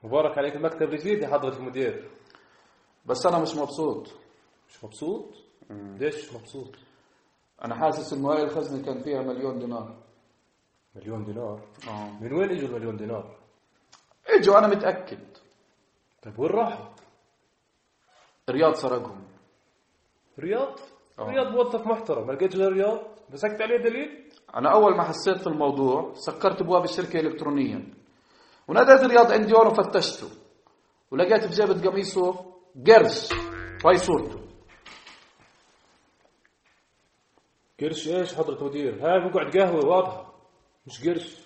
مبارك عليك، المكتب الجديد يا حضرة المدير. بس أنا مش مبسوط. مش مبسوط؟ ليش مش مبسوط؟ أنا حاسس إنه هاي الخزنة كان فيها $1,000,000. $1,000,000؟ من وين إجوا $1,000,000؟ إجوا، أنا متأكد. طيب وين راحوا؟ رياض سرقهم. رياض؟ رياض موظف محترم، ما لقيت غير رياض؟ مسكت عليه دليل؟ أنا أول ما حسيت في الموضوع سكرت أبواب الشركة إلكترونيا، وناديت رياض عندي هون وفتشته، ولقيت في جيبة قميصه قرش وهي صورته. قرش إيش حضرة مدير؟ هاي مقعد قهوة واضحة، مش قرش.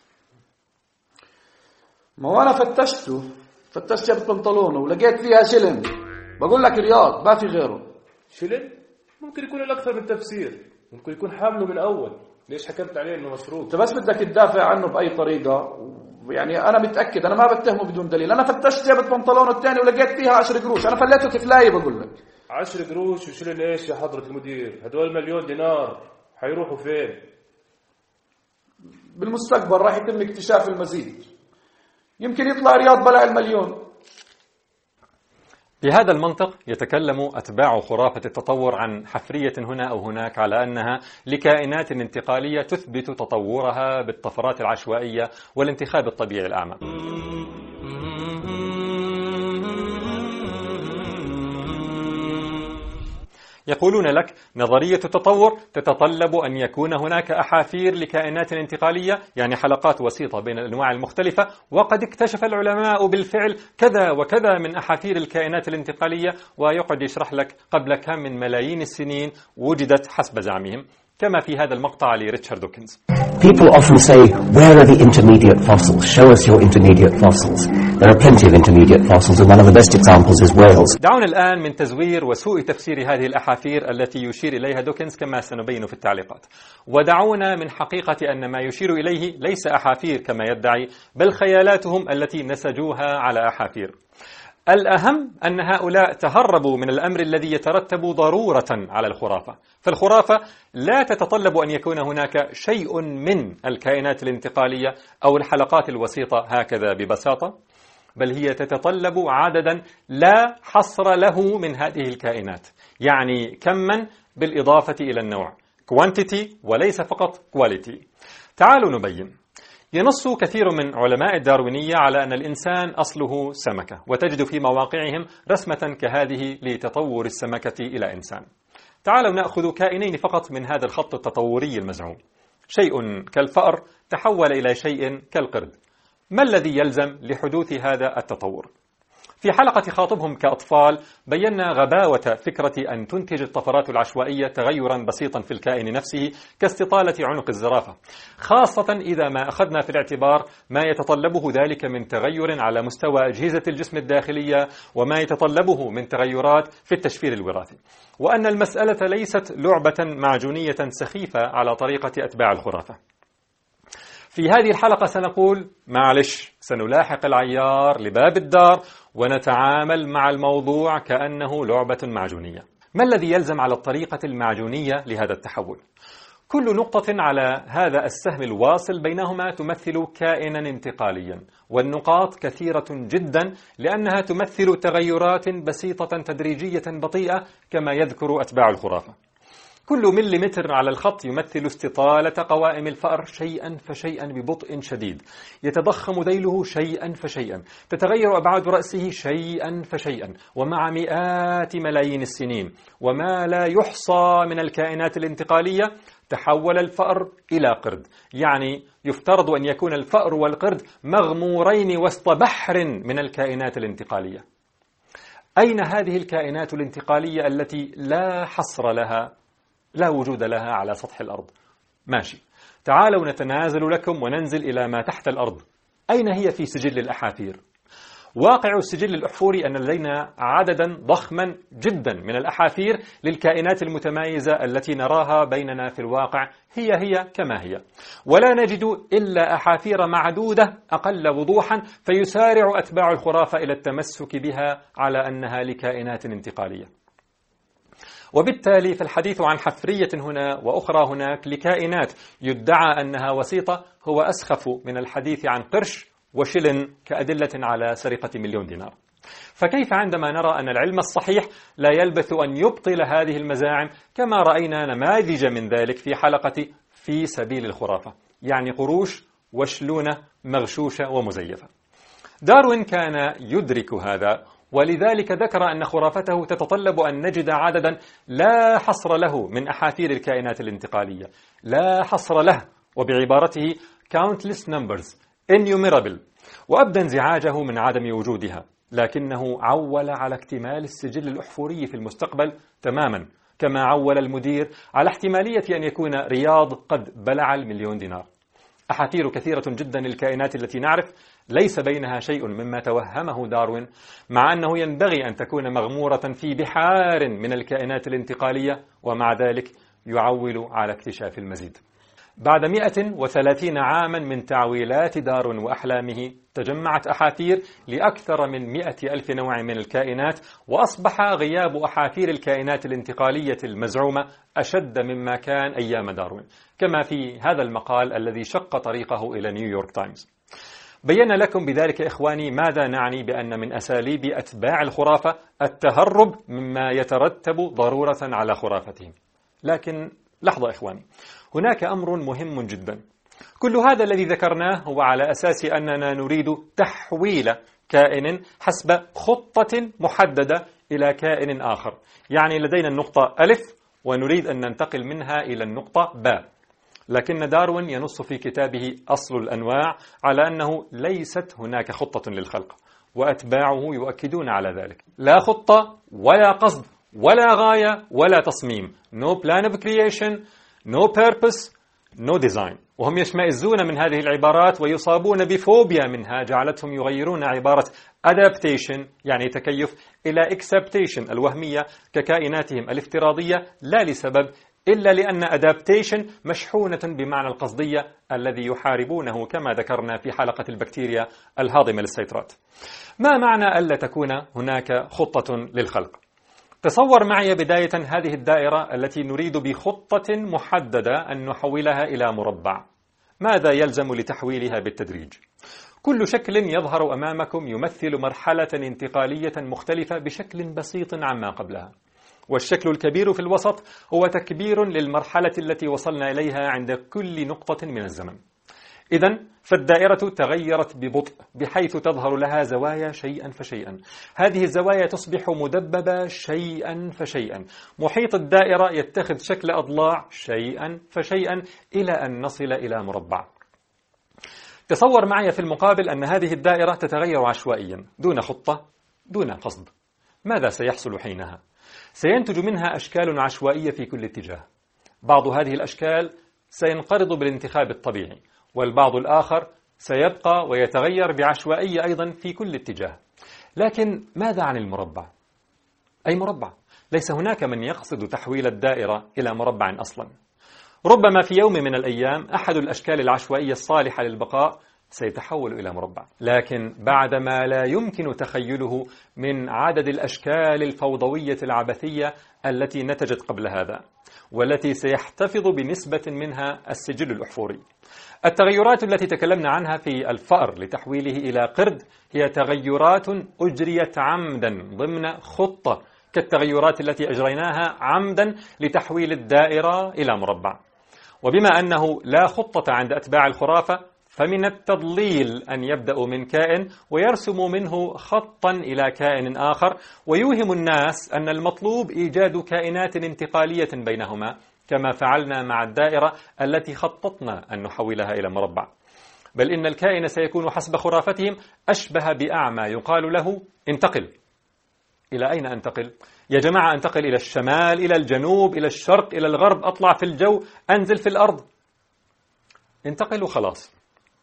ما هو أنا فتشت جيبة بنطلونه ولقيت فيها شلن. بقول لك رياض ما في غيره. شلن؟ ممكن يكون الأكثر من تفسير، ممكن يكون حامله من أول. ليش حكمت عليه إنه مسروق؟ أنت بس بدك تدافع عنه بأي طريقة. يعني أنا متأكد، أنا ما بتهمه بدون دليل. أنا فتشت جيبة بنطلونه الثاني ولقيت فيها 10 قروش. أنا فليته تفلاية. بقول لك 10 قروش وشلن إيش يا حضرة المدير؟ هدول $1,000,000 حيروحوا فين؟ بالمستقبل راح يتم اكتشاف المزيد، يمكن يطلع رياض بلع $1,000,000. بهذا المنطق يتكلم أتباع خرافة التطور عن حفرية هنا أو هناك على أنها لكائنات انتقالية تثبت تطورها بالطفرات العشوائية والانتخاب الطبيعي الأعمى. يقولون لك نظرية التطور تتطلب أن يكون هناك أحافير لكائنات انتقالية، يعني حلقات وسيطة بين الأنواع المختلفة، وقد اكتشف العلماء بالفعل كذا وكذا من أحافير الكائنات الانتقالية، ويقعد يشرح لك قبل كم من ملايين السنين وجدت حسب زعمهم، كما في هذا المقطع لريتشارد دوكنز. People often say, where are the intermediate fossils? Show us your intermediate fossils. There are plenty of intermediate fossils, and one of the best examples is Wales. دعونا الآن من تزوير وسوء تفسير هذه الأحافير التي يشير إليها دوكنز كما سنبين في التعليقات، ودعونا من حقيقة أن ما يشير إليه ليس أحافير كما يدعي، بل خيالاتهم التي نسجوها على أحافير. الأهم أن هؤلاء تهربوا من الأمر الذي يترتب ضرورة على الخرافة، فالخرافة لا تتطلب أن يكون هناك شيء من الكائنات الانتقالية أو الحلقات الوسيطة هكذا ببساطة، بل هي تتطلب عددا لا حصر له من هذه الكائنات، يعني كما بالإضافة إلى النوع، quantity وليس فقط quality. تعالوا نبين. ينص كثير من علماء الداروينية على أن الإنسان أصله سمكة، وتجد في مواقعهم رسمة كهذه لتطور السمكة إلى إنسان. تعالوا نأخذ كائنين فقط من هذا الخط التطوري المزعوم. شيء كالفأر تحول إلى شيء كالقرد. ما الذي يلزم لحدوث هذا التطور؟ في حلقة خاطبهم كأطفال بينا غباوة فكرة أن تنتج الطفرات العشوائية تغيرا بسيطا في الكائن نفسه كاستطالة عنق الزرافة، خاصة إذا ما أخذنا في الاعتبار ما يتطلبه ذلك من تغير على مستوى أجهزة الجسم الداخلية وما يتطلبه من تغيرات في التشفير الوراثي، وأن المسألة ليست لعبة معجونية سخيفة على طريقة أتباع الخرافة. في هذه الحلقة سنقول معلش، سنلاحق العيار لباب الدار ونتعامل مع الموضوع كأنه لعبة معجونية. ما الذي يلزم على الطريقة المعجونية لهذا التحول؟ كل نقطة على هذا السهم الواصل بينهما تمثل كائنا انتقاليا، والنقاط كثيرة جدا لأنها تمثل تغيرات بسيطة تدريجية بطيئة كما يذكر أتباع الخرافة. كل مليمتر على الخط يمثل استطالة قوائم الفأر شيئا فشيئا ببطء شديد، يتضخم ذيله شيئا فشيئا، تتغير أبعاد رأسه شيئا فشيئا، ومع مئات ملايين السنين وما لا يحصى من الكائنات الانتقالية تحول الفأر إلى قرد. يعني يفترض أن يكون الفأر والقرد مغمورين وسط بحر من الكائنات الانتقالية. أين هذه الكائنات الانتقالية التي لا حصر لها، لا وجود لها على سطح الأرض؟ ماشي، تعالوا نتنازل لكم وننزل إلى ما تحت الأرض. أين هي في سجل الأحافير؟ واقع السجل الأحفوري أن لدينا عددا ضخما جدا من الأحافير للكائنات المتمايزة التي نراها بيننا في الواقع هي كما هي، ولا نجد إلا أحافير معدودة أقل وضوحا، فيسارع أتباع الخرافة إلى التمسك بها على أنها لكائنات انتقالية. وبالتالي فالحديث عن حفرية هنا وأخرى هناك لكائنات يدعى أنها وسيطة هو أسخف من الحديث عن قرش وشلن كأدلة على سرقة 1,000,000 دينار. فكيف عندما نرى أن العلم الصحيح لا يلبث أن يبطل هذه المزاعم، كما رأينا نماذج من ذلك في حلقة في سبيل الخرافة، يعني قروش وشلونة مغشوشة ومزيفة. داروين كان يدرك هذا، ولذلك ذكر أن خرافته تتطلب أن نجد عددا لا حصر له من أحافير الكائنات الانتقالية، لا حصر له، وبعبارته countless numbers innumerable، وأبدى انزعاجه من عدم وجودها، لكنه عول على اكتمال السجل الأحفوري في المستقبل تماما، كما عول المدير على احتمالية أن يكون رياض قد بلع 1,000,000 دينار. أحافير كثيرة جدا للكائنات التي نعرف ليس بينها شيء مما توهمه داروين، مع أنه ينبغي أن تكون مغمورة في بحار من الكائنات الانتقالية، ومع ذلك يعول على اكتشاف المزيد. بعد 130 عاما من تعويلات داروين وأحلامه، تجمعت أحافير لأكثر من 100,000 نوع من الكائنات، وأصبح غياب أحافير الكائنات الانتقالية المزعومة أشد مما كان أيام داروين، كما في هذا المقال الذي شق طريقه إلى نيويورك تايمز. بينا لكم بذلك إخواني ماذا نعني بأن من أساليب أتباع الخرافة التهرب مما يترتب ضرورة على خرافتهم. لكن لحظة إخواني، هناك أمر مهم جدا. كل هذا الذي ذكرناه هو على أساس أننا نريد تحويل كائن حسب خطة محددة إلى كائن آخر، يعني لدينا النقطة ألف ونريد أن ننتقل منها إلى النقطة باء. لكن داروين ينص في كتابه أصل الأنواع على أنه ليست هناك خطة للخلق، وأتباعه يؤكدون على ذلك. لا خطة ولا قصد ولا غاية ولا تصميم. No plan of creation, no purpose, no design. وهم يشمئزون من هذه العبارات ويصابون بفوبيا منها جعلتهم يغيرون عبارة adaptation يعني تكيف إلى acceptation الوهمية ككائناتهم الافتراضية، لا لسبب إلا لأن adaptation مشحونة بمعنى القصدية الذي يحاربونه، كما ذكرنا في حلقة البكتيريا الهاضمة للسيطرات. ما معنى ألا تكون هناك خطة للخلق؟ تصور معي بداية هذه الدائرة التي نريد بخطة محددة أن نحولها إلى مربع. ماذا يلزم لتحويلها بالتدريج؟ كل شكل يظهر أمامكم يمثل مرحلة انتقالية مختلفة بشكل بسيط عما قبلها، والشكل الكبير في الوسط هو تكبير للمرحلة التي وصلنا إليها عند كل نقطة من الزمن. إذن فالدائرة تغيرت ببطء بحيث تظهر لها زوايا شيئا فشيئا. هذه الزوايا تصبح مدببة شيئا فشيئا. محيط الدائرة يتخذ شكل أضلاع شيئا فشيئا إلى أن نصل إلى مربع. تصور معي في المقابل أن هذه الدائرة تتغير عشوائيا دون خطة دون قصد. ماذا سيحصل حينها؟ سينتج منها أشكال عشوائية في كل اتجاه. بعض هذه الأشكال سينقرض بالانتخاب الطبيعي، والبعض الآخر سيبقى ويتغير بعشوائية أيضا في كل اتجاه. لكن ماذا عن المربع؟ أي مربع؟ ليس هناك من يقصد تحويل الدائرة إلى مربع أصلا. ربما في يوم من الأيام أحد الأشكال العشوائية الصالحة للبقاء سيتحول إلى مربع، لكن بعدما لا يمكن تخيله من عدد الأشكال الفوضوية العبثية التي نتجت قبل هذا، والتي سيحتفظ بنسبة منها السجل الأحفوري. التغيرات التي تكلمنا عنها في الفأر لتحويله إلى قرد هي تغيرات أجريت عمدا ضمن خطة، كالتغيرات التي أجريناها عمدا لتحويل الدائرة إلى مربع. وبما أنه لا خطة عند أتباع الخرافة، فمن التضليل أن يبدأوا من كائن ويرسموا منه خطا إلى كائن آخر، ويوهم الناس أن المطلوب إيجاد كائنات انتقالية بينهما، كما فعلنا مع الدائرة التي خططنا أن نحولها إلى مربع. بل إن الكائن سيكون حسب خرافتهم أشبه بأعمى يقال له انتقل. إلى أين أنتقل؟ يا جماعة أنتقل إلى الشمال، إلى الجنوب، إلى الشرق، إلى الغرب، أطلع في الجو، أنزل في الأرض. انتقل وخلاص.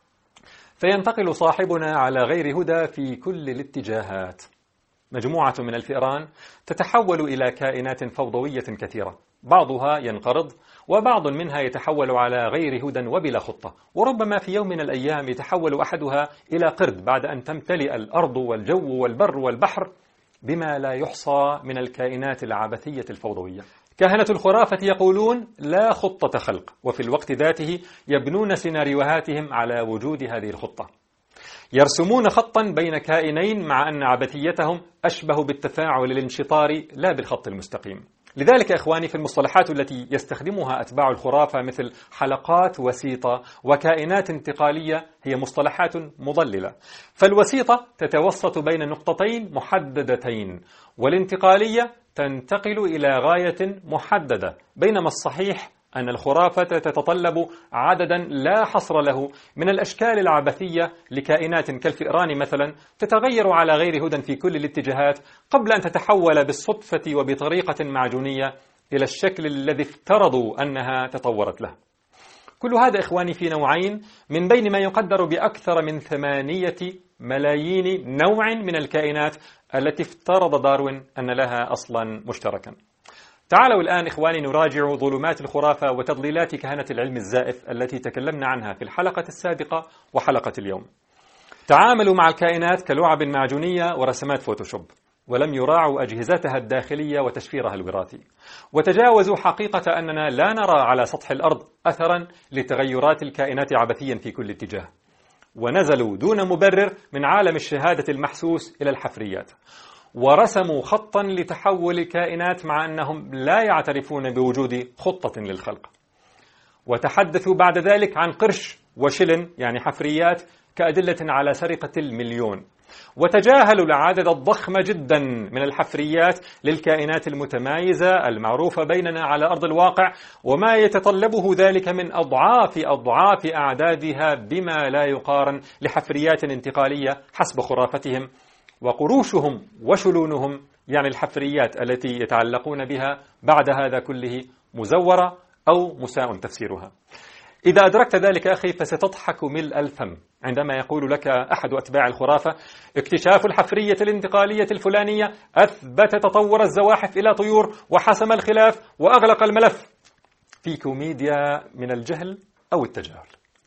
فينتقل صاحبنا على غير هدى في كل الاتجاهات. مجموعة من الفئران تتحول إلى كائنات فوضوية كثيرة، بعضها ينقرض وبعض منها يتحول على غير هدى وبلا خطة، وربما في يوم من الأيام يتحول أحدها إلى قرد بعد أن تمتلئ الأرض والجو والبر والبحر بما لا يحصى من الكائنات العبثية الفوضوية. كهنة الخرافة يقولون لا خطة خلق، وفي الوقت ذاته يبنون سيناريوهاتهم على وجود هذه الخطة. يرسمون خطا بين كائنين مع أن عبثيتهم أشبه بالتفاعل الانشطاري لا بالخط المستقيم. لذلك إخواني في المصطلحات التي يستخدمها أتباع الخرافة مثل حلقات وسيطة وكائنات انتقالية هي مصطلحات مضللة، فالوسيطة تتوسط بين نقطتين محددتين، والانتقالية تنتقل إلى غاية محددة، بينما الصحيح أن الخرافة تتطلب عددا لا حصر له من الأشكال العبثية لكائنات كالفئران مثلا تتغير على غير هدى في كل الاتجاهات قبل أن تتحول بالصدفة وبطريقة معجونية إلى الشكل الذي افترضوا أنها تطورت له. كل هذا إخواني في نوعين من بين ما يقدر بأكثر من 8 ملايين نوع من الكائنات التي افترض داروين أن لها أصلا مشتركا. تعالوا الآن إخواني نراجع ظلمات الخرافة وتضليلات كهنة العلم الزائف التي تكلمنا عنها في الحلقة السابقة وحلقة اليوم. تعاملوا مع الكائنات كلعب معجونية ورسمات فوتوشوب، ولم يراعوا أجهزتها الداخلية وتشفيرها الوراثي، وتجاوزوا حقيقة أننا لا نرى على سطح الأرض أثرا لتغيرات الكائنات عبثيا في كل اتجاه، ونزلوا دون مبرر من عالم الشهادة المحسوس إلى الحفريات، ورسموا خطا لتحول الكائنات مع أنهم لا يعترفون بوجود خطة للخلق، وتحدثوا بعد ذلك عن قرش وشلن يعني حفريات كأدلة على سرقة المليون، وتجاهلوا العدد الضخم جدا من الحفريات للكائنات المتمايزة المعروفة بيننا على أرض الواقع، وما يتطلبه ذلك من أضعاف أعدادها بما لا يقارن لحفريات انتقالية حسب خرافتهم. وقروشهم وشلونهم يعني الحفريات التي يتعلقون بها بعد هذا كله مزورة أو مساء تفسيرها. إذا أدركت ذلك أخي فستضحك ملء الفم عندما يقول لك أحد أتباع الخرافة اكتشاف الحفرية الانتقالية الفلانية أثبت تطور الزواحف إلى طيور وحسم الخلاف وأغلق الملف، في كوميديا من الجهل أو التجاهل.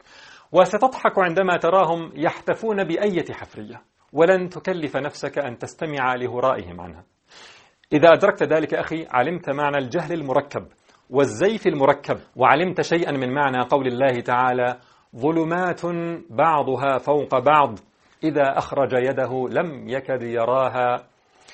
وستضحك عندما تراهم يحتفون بأية حفرية، ولن تكلف نفسك أن تستمع لهرائهم عنها. إذا أدركت ذلك أخي علمت معنى الجهل المركب والزيف المركب، وعلمت شيئا من معنى قول الله تعالى ظلمات بعضها فوق بعض إذا أخرج يده لم يكد يراها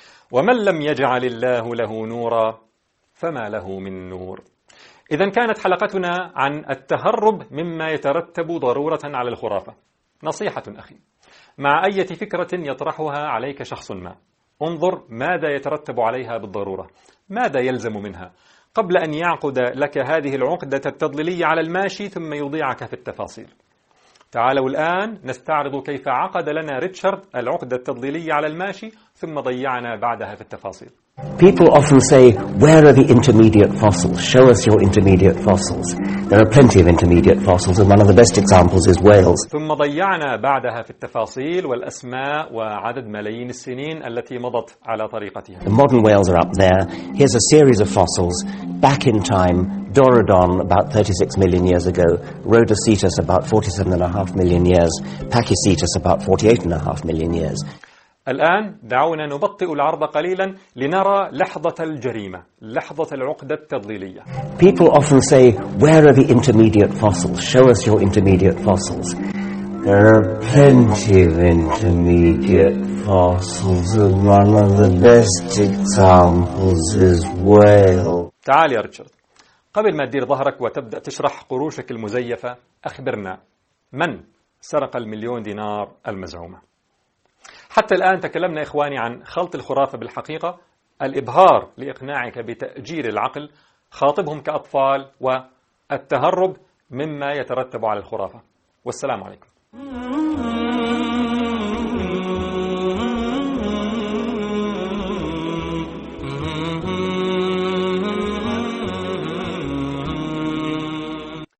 ومن لم يجعل الله له نورا فما له من نور. إذن كانت حلقتنا عن التهرب مما يترتب ضرورة على الخرافة. نصيحة أخي، مع أي فكرة يطرحها عليك شخص ما انظر ماذا يترتب عليها بالضرورة، ماذا يلزم منها، قبل أن يعقد لك هذه العقدة التضليلية على الماشي ثم يضيعك في التفاصيل. تعالوا الآن نستعرض كيف عقد لنا ريتشارد العقدة التضليلية على الماشي ثم ضيعنا بعدها في التفاصيل. People often say, where are the intermediate fossils? Show us your intermediate fossils. There are plenty of intermediate fossils, and one of the best examples is whales. ثم ضيعنا بعدها في التفاصيل والأسماء وعدد ملايين السنين التي مضت على طريقتها. The modern whales are up there. Here's a series of fossils. Back in time, Dorodon about 36 million years ago, Rhodoccetus about 47.5 million years, Pachycetus about 48.5 million years. الآن دعونا نبطئ العرض قليلا لنرى لحظة الجريمة، لحظة العقدة التضليلية. People often say, where are the intermediate fossils? Show us your intermediate fossils. There are plenty of intermediate fossils, and one of the best examples is whale. تعال يا ريتشارد، قبل ما تدير ظهرك وتبدأ تشرح قروشك المزيفة أخبرنا من سرق $1,000,000 المزعومة؟ حتى الآن تكلمنا إخواني عن خلط الخرافة بالحقيقة، الإبهار لإقناعك بتأجير العقل، خاطبهم كأطفال، والتهرب مما يترتب على الخرافة. والسلام عليكم.